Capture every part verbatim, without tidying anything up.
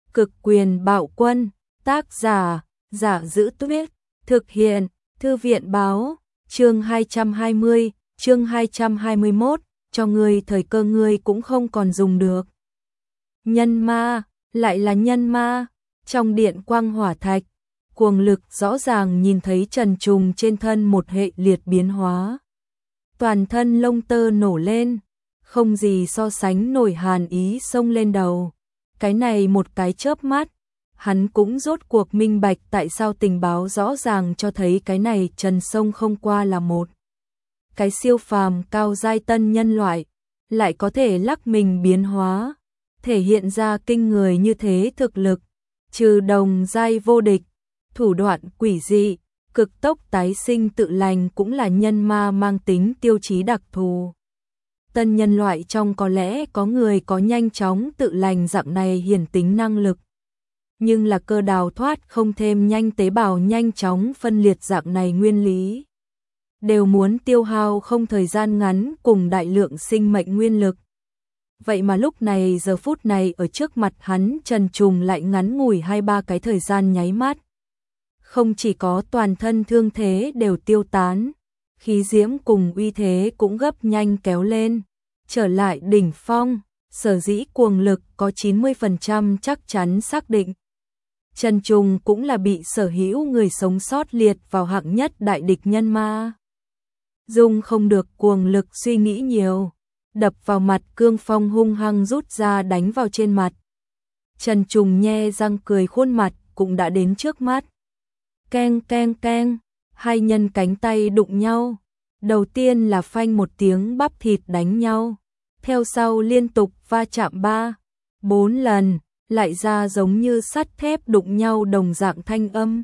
Cực quyền bạo quân, tác giả, Giả Giữ Tuyết, thực hiện, Thư viện báo, chương hai trăm hai mươi, chương hai trăm hai mươi mốt, cho ngươi thời cơ ngươi cũng không còn dùng được. Nhân ma, lại là nhân ma, trong điện quang hỏa thạch, cuồng lực rõ ràng nhìn thấy Trần Trùng trên thân một hệ liệt biến hóa. Toàn thân lông tơ nổ lên, không gì so sánh nổi hàn ý xông lên đầu. Cái này một cái chớp mắt, hắn cũng rốt cuộc minh bạch tại sao tình báo rõ ràng cho thấy cái này Trần Sông không qua là một cái siêu phàm cao giai tân nhân loại, lại có thể lắc mình biến hóa, thể hiện ra kinh người như thế thực lực, trừ đồng giai vô địch, thủ đoạn quỷ dị, cực tốc tái sinh tự lành cũng là nhân ma mang tính tiêu chí đặc thù. Tân nhân loại trong có lẽ có người có nhanh chóng tự lành dạng này hiển tính năng lực. Nhưng là cơ đào thoát không thêm nhanh tế bào nhanh chóng phân liệt dạng này nguyên lý. Đều muốn tiêu hao không thời gian ngắn cùng đại lượng sinh mệnh nguyên lực. Vậy mà lúc này giờ phút này ở trước mặt hắn Trần Trùng lại ngắn ngủi hai ba cái thời gian nháy mắt. Không chỉ có toàn thân thương thế đều tiêu tán, khí diễm cùng uy thế cũng gấp nhanh kéo lên, trở lại đỉnh phong, sở dĩ cuồng lực có chín mươi phần trăm chắc chắn xác định. Trần Trùng cũng là bị sở hữu người sống sót liệt vào hạng nhất đại địch nhân ma. Dung không được cuồng lực suy nghĩ nhiều, đập vào mặt cương phong hung hăng rút ra đánh vào trên mặt. Trần Trùng nhe răng cười khuôn mặt cũng đã đến trước mắt. Keng keng keng, hai nhân cánh tay đụng nhau. Đầu tiên là phanh một tiếng bắp thịt đánh nhau, theo sau liên tục va chạm ba, bốn lần, lại ra giống như sắt thép đụng nhau đồng dạng thanh âm.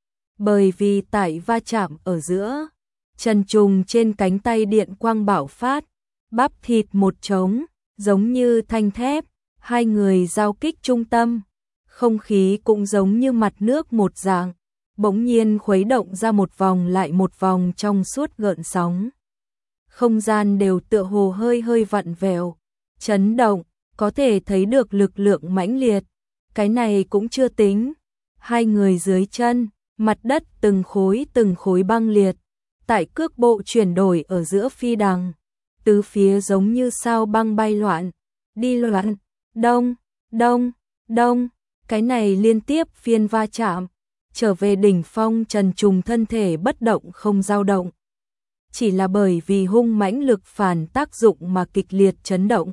Bởi vì tại va chạm ở giữa, Trần Trùng trên cánh tay điện quang bạo phát, bắp thịt một trống, giống như thanh thép, hai người giao kích trung tâm, không khí cũng giống như mặt nước một dạng, bỗng nhiên khuấy động ra một vòng lại một vòng trong suốt gợn sóng. Không gian đều tựa hồ hơi hơi vặn vẹo, chấn động, có thể thấy được lực lượng mãnh liệt. Cái này cũng chưa tính, hai người dưới chân, mặt đất từng khối từng khối băng liệt, tại cước bộ chuyển đổi ở giữa phi đằng, tứ phía giống như sao băng bay loạn, đi loạn, đông, đông, đông, cái này liên tiếp phiên va chạm, trở về đỉnh phong Trần Trùng thân thể bất động không dao động. Chỉ là bởi vì hung mãnh lực phản tác dụng mà kịch liệt chấn động.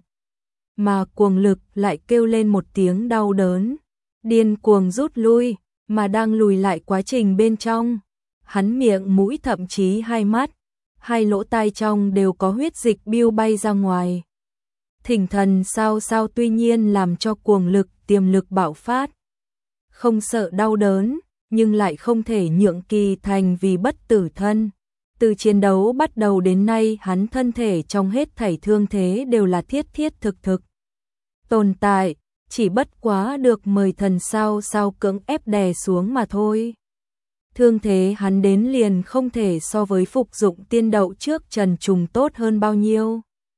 Mà cuồng lực lại kêu lên một tiếng đau đớn, điên cuồng rút lui, mà đang lùi lại quá trình bên trong. Hắn miệng mũi thậm chí hai mắt, hai lỗ tai trong đều có huyết dịch biêu bay ra ngoài. Thỉnh thần sao sao tuy nhiên làm cho cuồng lực tiềm lực bạo phát. Không sợ đau đớn, nhưng lại không thể nhượng kỳ thành vì bất tử thân. Từ chiến đấu bắt đầu đến nay hắn thân thể trong hết thảy thương thế đều là thiết thiết thực thực. Tồn tại, chỉ bất quá được mời thần sao sao cưỡng ép đè xuống mà thôi. Thương thế hắn đến liền không thể so với phục dụng tiên đậu trước Trần Trùng tốt hơn bao nhiêu.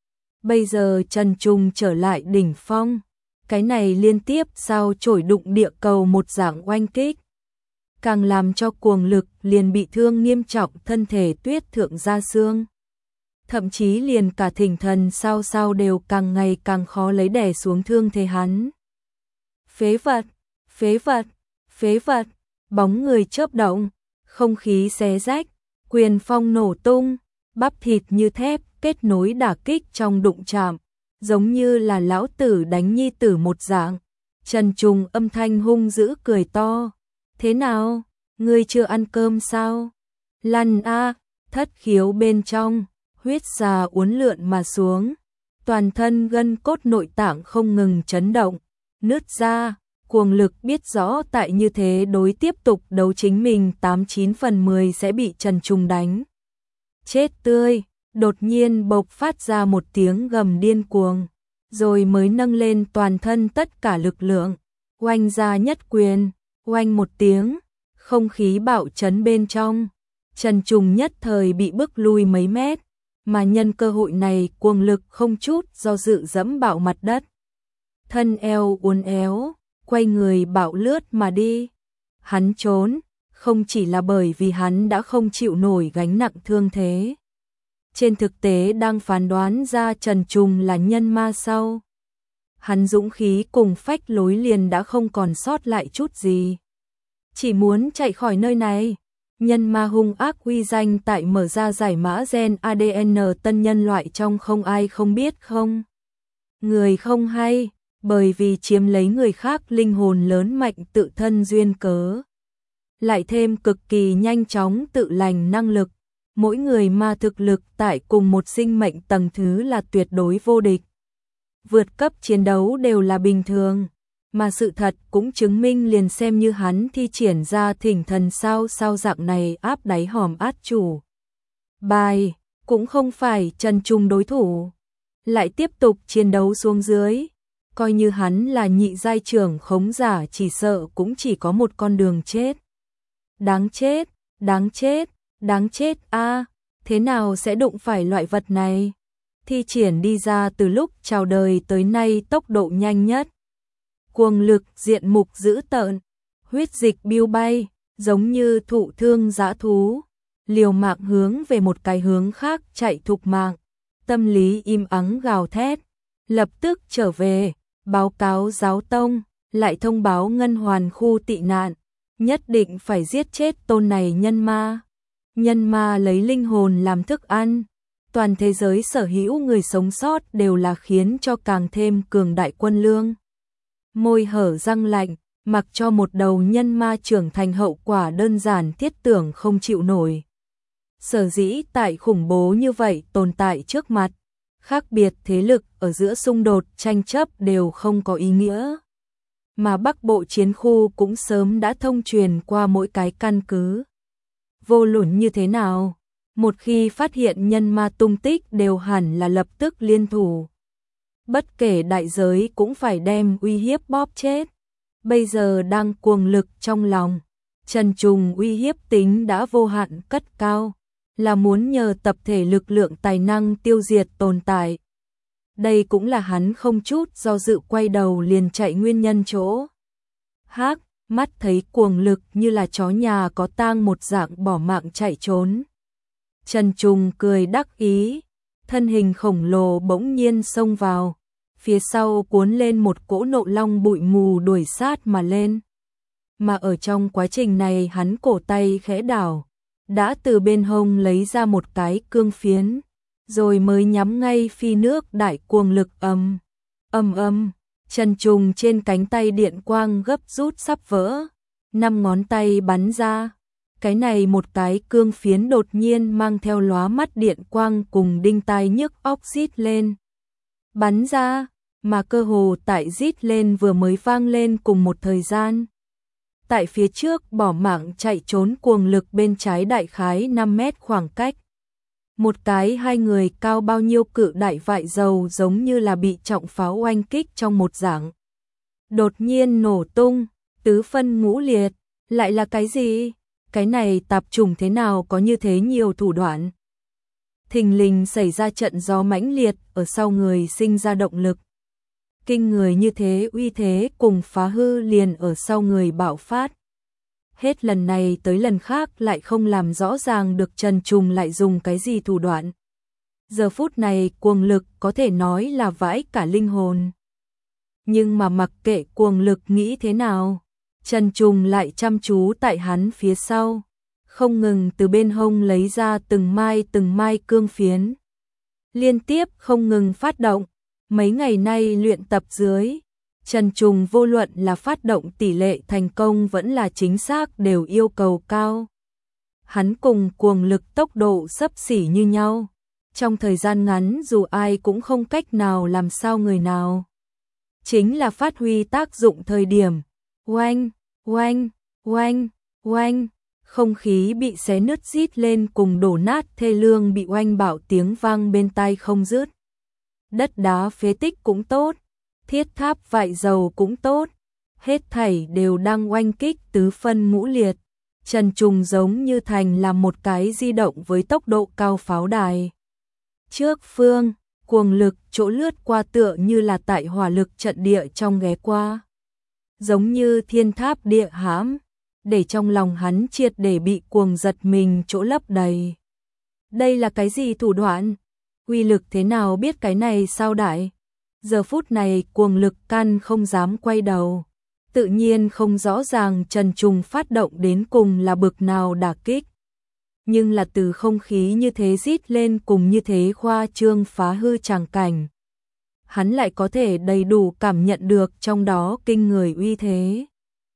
Bây giờ Trần Trùng trở lại đỉnh phong, cái này liên tiếp sao chổi đụng địa cầu một dạng oanh kích. Càng làm cho cuồng lực liền bị thương nghiêm trọng thân thể tuyết thượng ra xương. Thậm chí liền cả thỉnh thần sao sao đều càng ngày càng khó lấy đè xuống thương thế hắn. Phế vật, phế vật, phế vật, bóng người chớp động, không khí xé rách, quyền phong nổ tung, bắp thịt như thép kết nối đả kích trong đụng chạm, giống như là lão tử đánh nhi tử một dạng. Trần Trùng âm thanh hung dữ cười to. Thế nào, ngươi chưa ăn cơm sao? Lăn a, thất khiếu bên trong, huyết xà uốn lượn mà xuống, toàn thân gân cốt nội tạng không ngừng chấn động, nứt ra, cuồng lực biết rõ tại như thế đối tiếp tục đấu chính mình tám chín phần mười sẽ bị Trần Trùng đánh. Chết tươi, đột nhiên bộc phát ra một tiếng gầm điên cuồng, rồi mới nâng lên toàn thân tất cả lực lượng, oanh ra nhất quyền. Oanh một tiếng, không khí bạo chấn bên trong, Trần Trùng nhất thời bị bức lui mấy mét, mà nhân cơ hội này cuồng lực không chút do dự dẫm bạo mặt đất. Thân eo uốn éo, quay người bạo lướt mà đi. Hắn trốn, không chỉ là bởi vì hắn đã không chịu nổi gánh nặng thương thế. Trên thực tế đang phán đoán ra Trần Trùng là nhân ma sau. Hắn dũng khí cùng phách lối liền đã không còn sót lại chút gì. Chỉ muốn chạy khỏi nơi này. Nhân ma hung ác uy danh tại mở ra giải mã gen a đê en tân nhân loại trong không ai không biết không. Người không hay, bởi vì chiếm lấy người khác linh hồn lớn mạnh tự thân duyên cớ. Lại thêm cực kỳ nhanh chóng tự lành năng lực. Mỗi người ma thực lực tại cùng một sinh mệnh tầng thứ là tuyệt đối vô địch. Vượt cấp chiến đấu đều là bình thường. Mà sự thật cũng chứng minh liền xem như hắn thi triển ra thỉnh thần sao sao dạng này áp đáy hòm át chủ. Bài, cũng không phải Trần Trùng đối thủ. Lại tiếp tục chiến đấu xuống dưới. Coi như hắn là nhị giai trưởng khống giả chỉ sợ cũng chỉ có một con đường chết. Đáng chết, đáng chết, đáng chết a thế nào sẽ đụng phải loại vật này? Thi triển đi ra từ lúc chào đời tới nay tốc độ nhanh nhất. Cuồng lực diện mục dữ tợn, huyết dịch biêu bay, giống như thụ thương dã thú, liều mạng hướng về một cái hướng khác chạy thục mạng, tâm lý im ắng gào thét, lập tức trở về, báo cáo giáo tông, lại thông báo ngân hoàn khu tị nạn, nhất định phải giết chết tôn này nhân ma. Nhân ma lấy linh hồn làm thức ăn, toàn thế giới sở hữu người sống sót đều là khiến cho càng thêm cường đại quân lương. Môi hở răng lạnh, mặc cho một đầu nhân ma trưởng thành hậu quả đơn giản thiết tưởng không chịu nổi. Sở dĩ tại khủng bố như vậy tồn tại trước mặt, khác biệt thế lực ở giữa xung đột tranh chấp đều không có ý nghĩa. Mà Bắc Bộ chiến khu cũng sớm đã thông truyền qua mỗi cái căn cứ. Vô luận như thế nào, một khi phát hiện nhân ma tung tích đều hẳn là lập tức liên thủ. Bất kể đại giới cũng phải đem uy hiếp bóp chết. Bây giờ đang cuồng lực trong lòng, Trần Trùng uy hiếp tính đã vô hạn cất cao, là muốn nhờ tập thể lực lượng tài năng tiêu diệt tồn tại. Đây cũng là hắn không chút do dự quay đầu liền chạy nguyên nhân chỗ. Hắc, mắt thấy cuồng lực như là chó nhà có tang một dạng bỏ mạng chạy trốn. Trần Trùng cười đắc ý, thân hình khổng lồ bỗng nhiên xông vào, phía sau cuốn lên một cỗ nộ long bụi mù đuổi sát mà lên. Mà ở trong quá trình này hắn cổ tay khẽ đảo, đã từ bên hông lấy ra một cái cương phiến, rồi mới nhắm ngay phi nước đại cuồng lực âm. Âm âm, Trần Trùng trên cánh tay điện quang gấp rút sắp vỡ, năm ngón tay bắn ra. Cái này một cái cương phiến đột nhiên mang theo lóa mắt điện quang cùng đinh tai nhức óc rít lên. Bắn ra, mà cơ hồ tại rít lên vừa mới vang lên cùng một thời gian. Tại phía trước bỏ mạng chạy trốn cuồng lực bên trái đại khái năm mét khoảng cách. Một cái hai người cao bao nhiêu cự đại vại dầu giống như là bị trọng pháo oanh kích trong một dạng. Đột nhiên nổ tung, tứ phân ngũ liệt, lại là cái gì? Cái này tạp chủng thế nào có như thế nhiều thủ đoạn? Thình lình xảy ra trận gió mãnh liệt ở sau người sinh ra động lực. Kinh người như thế uy thế cùng phá hư liền ở sau người bạo phát. Hết lần này tới lần khác lại không làm rõ ràng được Trần Trùng lại dùng cái gì thủ đoạn. Giờ phút này cuồng lực có thể nói là vãi cả linh hồn. Nhưng mà mặc kệ cuồng lực nghĩ thế nào, Trần Trùng lại chăm chú tại hắn phía sau, không ngừng từ bên hông lấy ra từng mai từng mai cương phiến. Liên tiếp không ngừng phát động, mấy ngày nay luyện tập dưới, Trần Trùng vô luận là phát động tỷ lệ thành công vẫn là chính xác đều yêu cầu cao. Hắn cùng cuồng lực tốc độ xấp xỉ như nhau, trong thời gian ngắn dù ai cũng không cách nào làm sao người nào. Chính là phát huy tác dụng thời điểm, oanh, oanh, oanh, oanh, không khí bị xé nứt rít lên cùng đổ nát thê lương bị oanh bạo tiếng vang bên tai không dứt. Đất đá phế tích cũng tốt, thiết tháp vại dầu cũng tốt, hết thảy đều đang oanh kích tứ phân ngũ liệt. Trần Trùng giống như thành là một cái di động với tốc độ cao pháo đài. Trước phương, cuồng lực chỗ lướt qua tựa như là tại hỏa lực trận địa trong ghé qua. giống như thiên tháp địa hãm, để trong lòng hắn triệt để bị cuồng giật mình chỗ lấp đầy. Đây là cái gì thủ đoạn? Uy lực thế nào biết cái này sao đại? Giờ phút này cuồng lực căn không dám quay đầu. Tự nhiên không rõ ràng Trần Trùng phát động đến cùng là bực nào đả kích. Nhưng là từ không khí như thế rít lên cùng như thế khoa trương phá hư tràng cảnh. Hắn lại có thể đầy đủ cảm nhận được trong đó kinh người uy thế.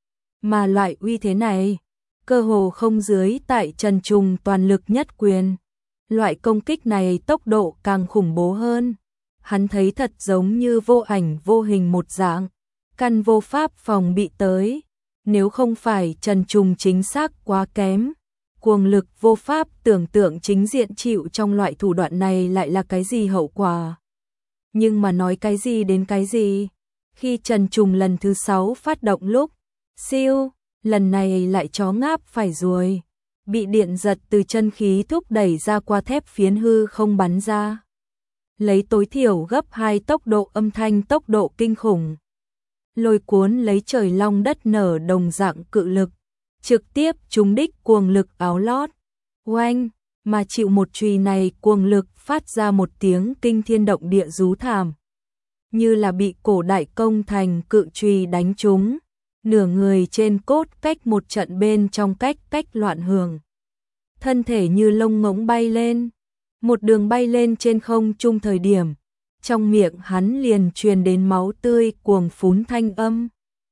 Mà loại uy thế này, cơ hồ không dưới tại Trần Trùng toàn lực nhất quyền. Loại công kích này tốc độ càng khủng bố hơn. Hắn thấy thật giống như vô ảnh vô hình một dạng, căn vô pháp phòng bị tới. Nếu không phải Trần Trùng chính xác quá kém, cuồng lực vô pháp tưởng tượng chính diện chịu trong loại thủ đoạn này lại là cái gì hậu quả. Nhưng mà nói cái gì đến cái gì, khi Trần Trùng lần thứ sáu phát động lúc, siêu, lần này lại chó ngáp phải ruồi, bị điện giật từ chân khí thúc đẩy ra qua thép phiến hư không bắn ra. Lấy tối thiểu gấp hai tốc độ âm thanh tốc độ kinh khủng. Lôi cuốn lấy trời long đất nở đồng dạng cự lực, trực tiếp trúng đích cuồng lực áo lót. Oanh, mà chịu một chùy này cuồng lực phát ra một tiếng kinh thiên động địa rú thảm. Như là bị cổ đại công thành cự chùy đánh trúng, nửa người trên cốt cách một trận bên trong cách cách loạn hưởng. Thân thể như lông ngỗng bay lên, một đường bay lên trên không trung thời điểm, trong miệng hắn liền truyền đến máu tươi cuồng phún thanh âm.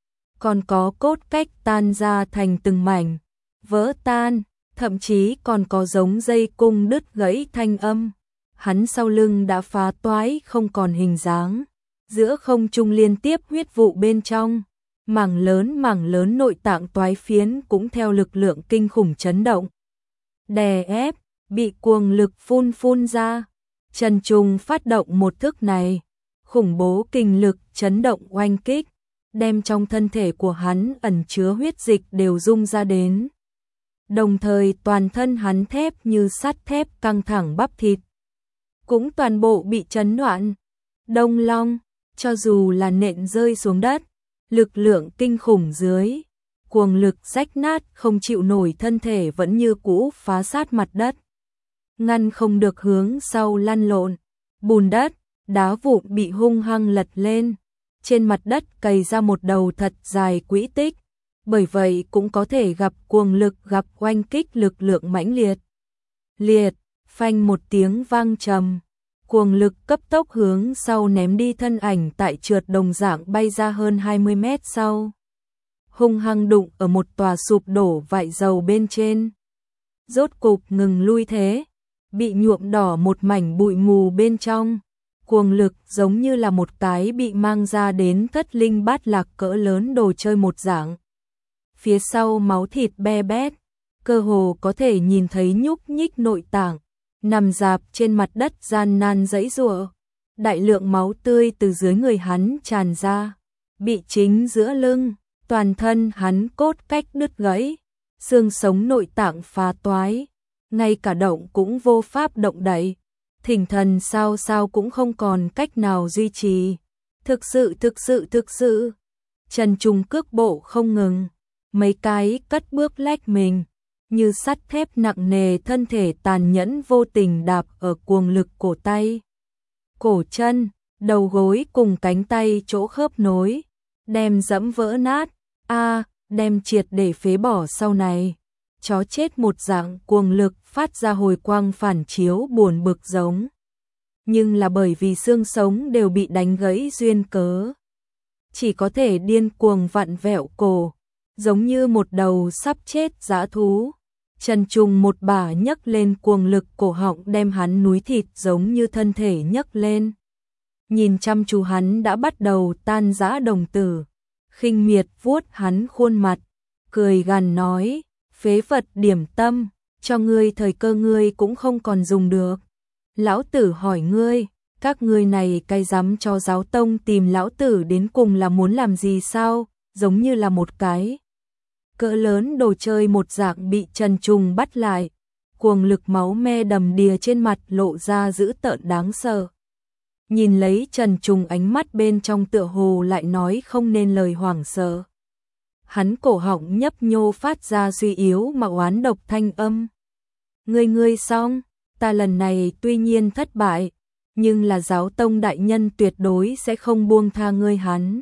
Còn có cốt cách tan ra thành từng mảnh, vỡ tan, thậm chí còn có giống dây cung đứt gãy thanh âm. Hắn sau lưng đã phá toái không còn hình dáng, giữa không trung liên tiếp huyết vụ bên trong, mảng lớn mảng lớn nội tạng toái phiến cũng theo lực lượng kinh khủng chấn động. Đè ép, bị cuồng lực phun phun ra. Trần Trùng phát động một thức này, khủng bố kinh lực chấn động oanh kích, đem trong thân thể của hắn ẩn chứa huyết dịch đều rung ra đến. Đồng thời toàn thân hắn thép như sắt thép căng thẳng bắp thịt, cũng toàn bộ bị chấn đoạn. Đông Long, cho dù là nện rơi xuống đất, lực lượng kinh khủng dưới, cuồng lực rách nát không chịu nổi thân thể vẫn như cũ phá sát mặt đất. Ngăn không được hướng sau lăn lộn, bùn đất, đá vụn bị hung hăng lật lên, trên mặt đất cày ra một đầu thật dài quỹ tích, bởi vậy cũng có thể gặp cuồng lực gặp oanh kích lực lượng mãnh liệt. Liệt, phanh một tiếng vang trầm, cuồng lực cấp tốc hướng sau ném đi thân ảnh tại trượt đồng dạng bay ra hơn hai mươi mét sau. Hung hăng đụng ở một tòa sụp đổ vại dầu bên trên. Rốt cục ngừng lui thế, bị nhuộm đỏ một mảnh bụi mù bên trong. Cuồng lực giống như là một cái bị mang ra đến thất linh bát lạc cỡ lớn đồ chơi một dạng. Phía sau máu thịt be bét, cơ hồ có thể nhìn thấy nhúc nhích nội tạng, nằm rạp trên mặt đất gian nan giãy giụa. Đại lượng máu tươi từ dưới người hắn tràn ra, bị chính giữa lưng, toàn thân hắn cốt cách đứt gãy, xương sống nội tạng phá toái, ngay cả động cũng vô pháp động đậy. Thỉnh thần sao sao cũng không còn cách nào duy trì. Thực sự thực sự thực sự. Trần Trùng cước bộ không ngừng, mấy cái cất bước lách mình, như sắt thép nặng nề thân thể tàn nhẫn vô tình đạp ở cuồng lực cổ tay, cổ chân, đầu gối cùng cánh tay chỗ khớp nối, đem dẫm vỡ nát, a, đem triệt để phế bỏ sau này. Chó chết một dạng cuồng lực phát ra hồi quang phản chiếu buồn bực giống. Nhưng là bởi vì xương sống đều bị đánh gãy duyên cớ, chỉ có thể điên cuồng vặn vẹo cổ, giống như một đầu sắp chết dã thú. Trần Trùng một bả nhấc lên cuồng lực cổ họng đem hắn núi thịt giống như thân thể nhấc lên. Nhìn chăm chú hắn đã bắt đầu tan rã đồng tử, khinh miệt vuốt hắn khuôn mặt, cười gằn nói, phế vật điểm tâm, cho ngươi thời cơ ngươi cũng không còn dùng được. Lão tử hỏi ngươi, các ngươi này cay dám cho giáo tông tìm lão tử đến cùng là muốn làm gì sao, giống như là một cái cỡ lớn đồ chơi một dạng bị Trần Trùng bắt lại, cuồng lực máu me đầm đìa trên mặt lộ ra dữ tợn đáng sợ. Nhìn lấy Trần Trùng ánh mắt bên trong tựa hồ lại nói không nên lời hoảng sợ. Hắn cổ họng nhấp nhô phát ra suy yếu mà oán độc thanh âm. Ngươi ngươi xong, ta lần này tuy nhiên thất bại, nhưng là giáo tông đại nhân tuyệt đối sẽ không buông tha ngươi hắn.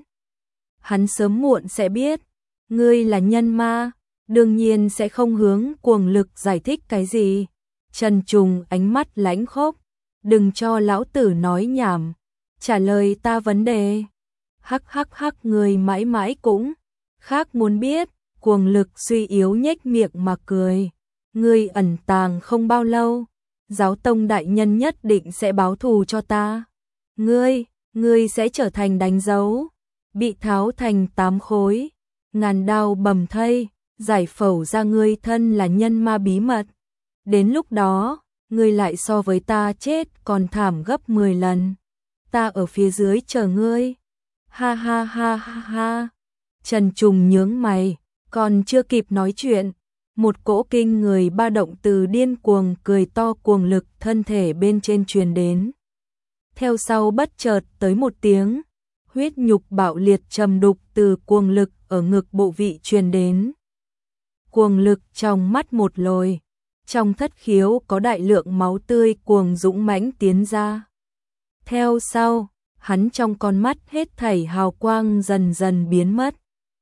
Hắn sớm muộn sẽ biết, ngươi là nhân ma, đương nhiên sẽ không hướng cuồng lực giải thích cái gì. Trần Trùng ánh mắt lãnh khốc, đừng cho lão tử nói nhảm, trả lời ta vấn đề. Hắc hắc hắc, người mãi mãi cũng khác muốn biết. Cuồng lực suy yếu nhếch miệng mà cười. Ngươi ẩn tàng không bao lâu, giáo tông đại nhân nhất định sẽ báo thù cho ta. Ngươi, ngươi sẽ trở thành đánh dấu, bị tháo thành tám khối, ngàn đao bầm thây, giải phẫu ra ngươi thân là nhân ma bí mật. Đến lúc đó, ngươi lại so với ta chết còn thảm gấp mười lần. Ta ở phía dưới chờ ngươi. Ha ha ha ha ha. Trần Trùng nhướng mày, còn chưa kịp nói chuyện, một cỗ kinh người ba động từ điên cuồng cười to cuồng lực thân thể bên trên truyền đến. Theo sau bất chợt tới một tiếng, huyết nhục bạo liệt trầm đục từ cuồng lực ở ngực bộ vị truyền đến. Cuồng lực trong mắt một lồi, trong thất khiếu có đại lượng máu tươi cuồng dũng mãnh tiến ra. Theo sau, hắn trong con mắt hết thảy hào quang dần dần biến mất.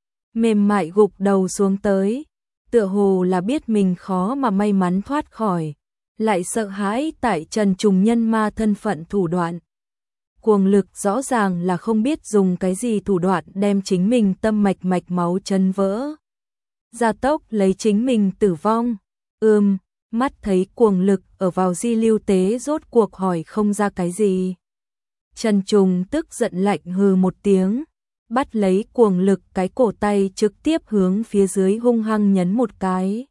Mềm mại gục đầu xuống tới, tựa hồ là biết mình khó mà may mắn thoát khỏi, lại sợ hãi tại Trần Trùng nhân ma thân phận thủ đoạn. Cuồng lực rõ ràng là không biết dùng cái gì thủ đoạn đem chính mình tâm mạch mạch máu chân vỡ. Gia tốc lấy chính mình tử vong. Ừm, mắt thấy cuồng lực ở vào di lưu tế rốt cuộc hỏi không ra cái gì. Trần Trùng tức giận lạnh hừ một tiếng, bắt lấy cuồng lực cái cổ tay trực tiếp hướng phía dưới hung hăng nhấn một cái.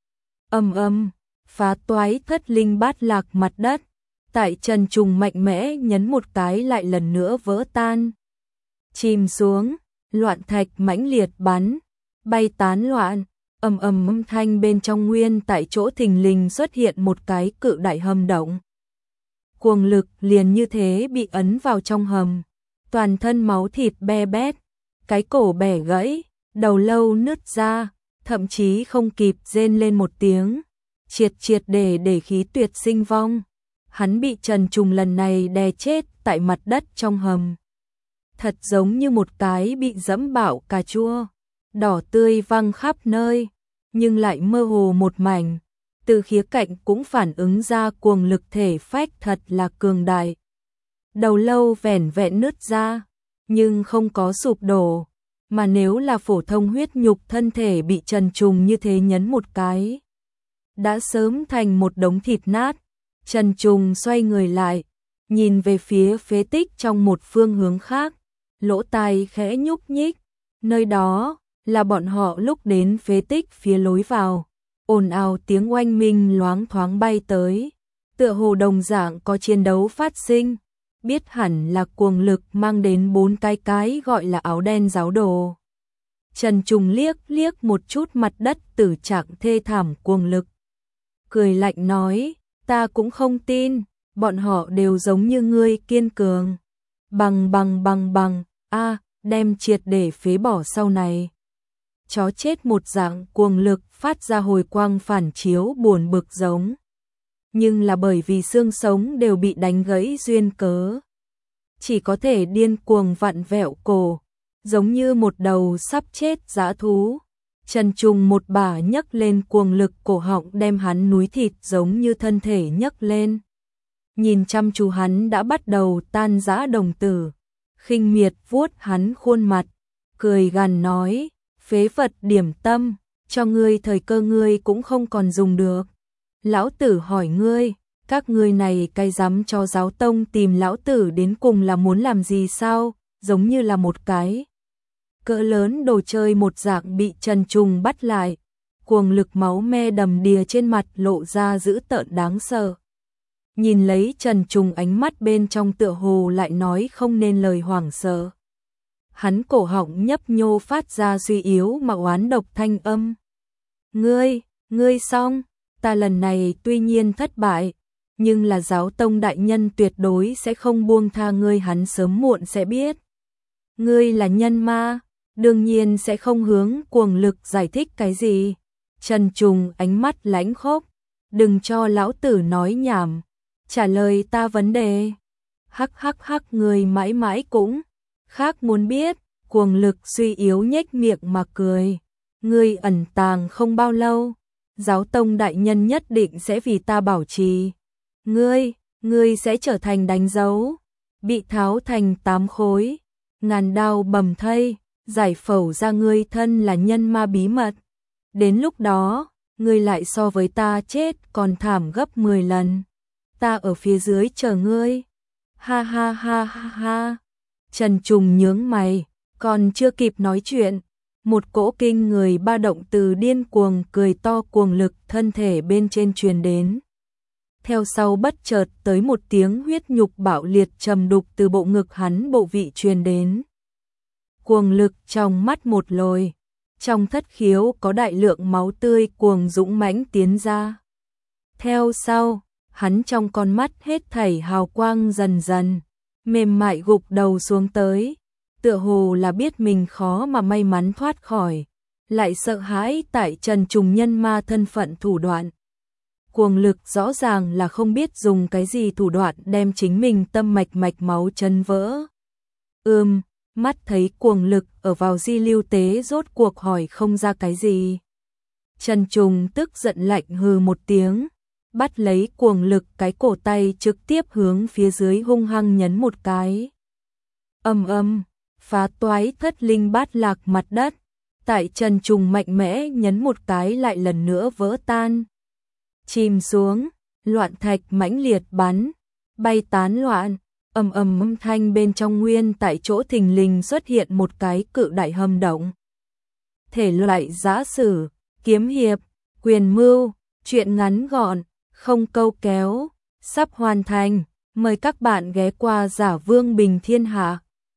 Âm âm, phá toái thất linh bát lạc mặt đất, tại Trần Trùng mạnh mẽ nhấn một cái lại lần nữa vỡ tan. Chìm xuống, loạn thạch mãnh liệt bắn, bay tán loạn, ầm ầm âm thanh bên trong nguyên tại chỗ thình lình xuất hiện một cái cự đại hầm động. Cuồng lực liền như thế bị ấn vào trong hầm, toàn thân máu thịt be bét, cái cổ bẻ gãy, đầu lâu nứt ra, thậm chí không kịp rên lên một tiếng, triệt triệt để để khí tuyệt sinh vong. Hắn bị Trần Trùng lần này đè chết tại mặt đất trong hầm. Thật giống như một cái bị dẫm bạo cà chua, đỏ tươi văng khắp nơi, nhưng lại mơ hồ một mảnh. Từ khía cạnh cũng phản ứng ra cuồng lực thể phách thật là cường đại. Đầu lâu vẻn vẹn nứt ra, nhưng không có sụp đổ, mà nếu là phổ thông huyết nhục thân thể bị Trần Trùng như thế nhấn một cái, đã sớm thành một đống thịt nát. Trần Trùng xoay người lại, nhìn về phía phế tích trong một phương hướng khác, lỗ tai khẽ nhúc nhích, nơi đó là bọn họ lúc đến phế tích phía lối vào. Ồn ào tiếng oanh minh loáng thoáng bay tới, tựa hồ đồng dạng có chiến đấu phát sinh, biết hẳn là cuồng lực mang đến bốn cái cái gọi là áo đen giáo đồ. Trần Trùng liếc liếc một chút mặt đất tử trạng thê thảm cuồng lực, cười lạnh nói, ta cũng không tin, bọn họ đều giống như ngươi kiên cường. Bằng bằng bằng bằng, a, đem triệt để phế bỏ sau này. Chó chết một dạng cuồng lực phát ra hồi quang phản chiếu buồn bực giống. Nhưng là bởi vì xương sống đều bị đánh gãy duyên cớ, chỉ có thể điên cuồng vặn vẹo cổ, giống như một đầu sắp chết dã thú. Trần Trùng một bả nhấc lên cuồng lực cổ họng đem hắn núi thịt giống như thân thể nhấc lên. Nhìn chăm chú hắn đã bắt đầu tan rã đồng tử, khinh miệt vuốt hắn khuôn mặt, cười gằn nói, phế vật điểm tâm, cho ngươi thời cơ ngươi cũng không còn dùng được. Lão tử hỏi ngươi, các ngươi này cay dám cho giáo tông tìm lão tử đến cùng là muốn làm gì sao, giống như là một cái cỡ lớn đồ chơi một dạng bị Trần Trùng bắt lại, cuồng lực máu me đầm đìa trên mặt lộ ra dữ tợn đáng sợ. Nhìn lấy Trần Trùng ánh mắt bên trong tựa hồ lại nói không nên lời hoảng sợ. Hắn cổ họng nhấp nhô phát ra suy yếu mà oán độc thanh âm. Ngươi, ngươi xong, ta lần này tuy nhiên thất bại, nhưng là giáo tông đại nhân tuyệt đối sẽ không buông tha ngươi, hắn sớm muộn sẽ biết. Ngươi là nhân ma, đương nhiên sẽ không hướng cuồng lực giải thích cái gì. Trần Trùng ánh mắt lãnh khốc, đừng cho lão tử nói nhảm, trả lời ta vấn đề. Hắc hắc hắc, người mãi mãi cũng khác muốn biết. Cuồng lực suy yếu nhếch miệng mà cười. Ngươi ẩn tàng không bao lâu, giáo tông đại nhân nhất định sẽ vì ta bảo trì. Ngươi, ngươi sẽ trở thành đánh dấu, bị tháo thành tám khối, ngàn đao bầm thây, giải phẫu ra ngươi thân là nhân ma bí mật. Đến lúc đó, ngươi lại so với ta chết còn thảm gấp mười lần. Ta ở phía dưới chờ ngươi. Ha ha ha ha ha. Trần Trùng nhướng mày, còn chưa kịp nói chuyện, một cỗ kinh người ba động từ điên cuồng cười to cuồng lực thân thể bên trên truyền đến. Theo sau bất chợt tới một tiếng huyết nhục bạo liệt trầm đục từ bộ ngực hắn bộ vị truyền đến. Cuồng lực trong mắt một lồi, trong thất khiếu có đại lượng máu tươi cuồng dũng mãnh tiến ra. Theo sau, hắn trong con mắt hết thảy hào quang dần dần, mềm mại gục đầu xuống tới, tựa hồ là biết mình khó mà may mắn thoát khỏi, lại sợ hãi tại Trần Trùng nhân ma thân phận thủ đoạn. Cuồng lực rõ ràng là không biết dùng cái gì thủ đoạn đem chính mình tâm mạch mạch máu chân vỡ. Ưm, mắt thấy cuồng lực ở vào di lưu tế rốt cuộc hỏi không ra cái gì. Trần Trùng tức giận lạnh hừ một tiếng, bắt lấy cuồng lực cái cổ tay trực tiếp hướng phía dưới hung hăng nhấn một cái. Âm âm, phá toái thất linh bát lạc mặt đất, tại Trần Trùng mạnh mẽ nhấn một cái lại lần nữa vỡ tan. Chìm xuống, loạn thạch mãnh liệt bắn, bay tán loạn, ầm ầm âm thanh bên trong nguyên tại chỗ thình lình xuất hiện một cái cự đại hầm động. Thể loại giã sử, kiếm hiệp, quyền mưu, truyện ngắn gọn, không câu kéo, sắp hoàn thành, mời các bạn ghé qua Giả Vương Bình Thiên Hạ.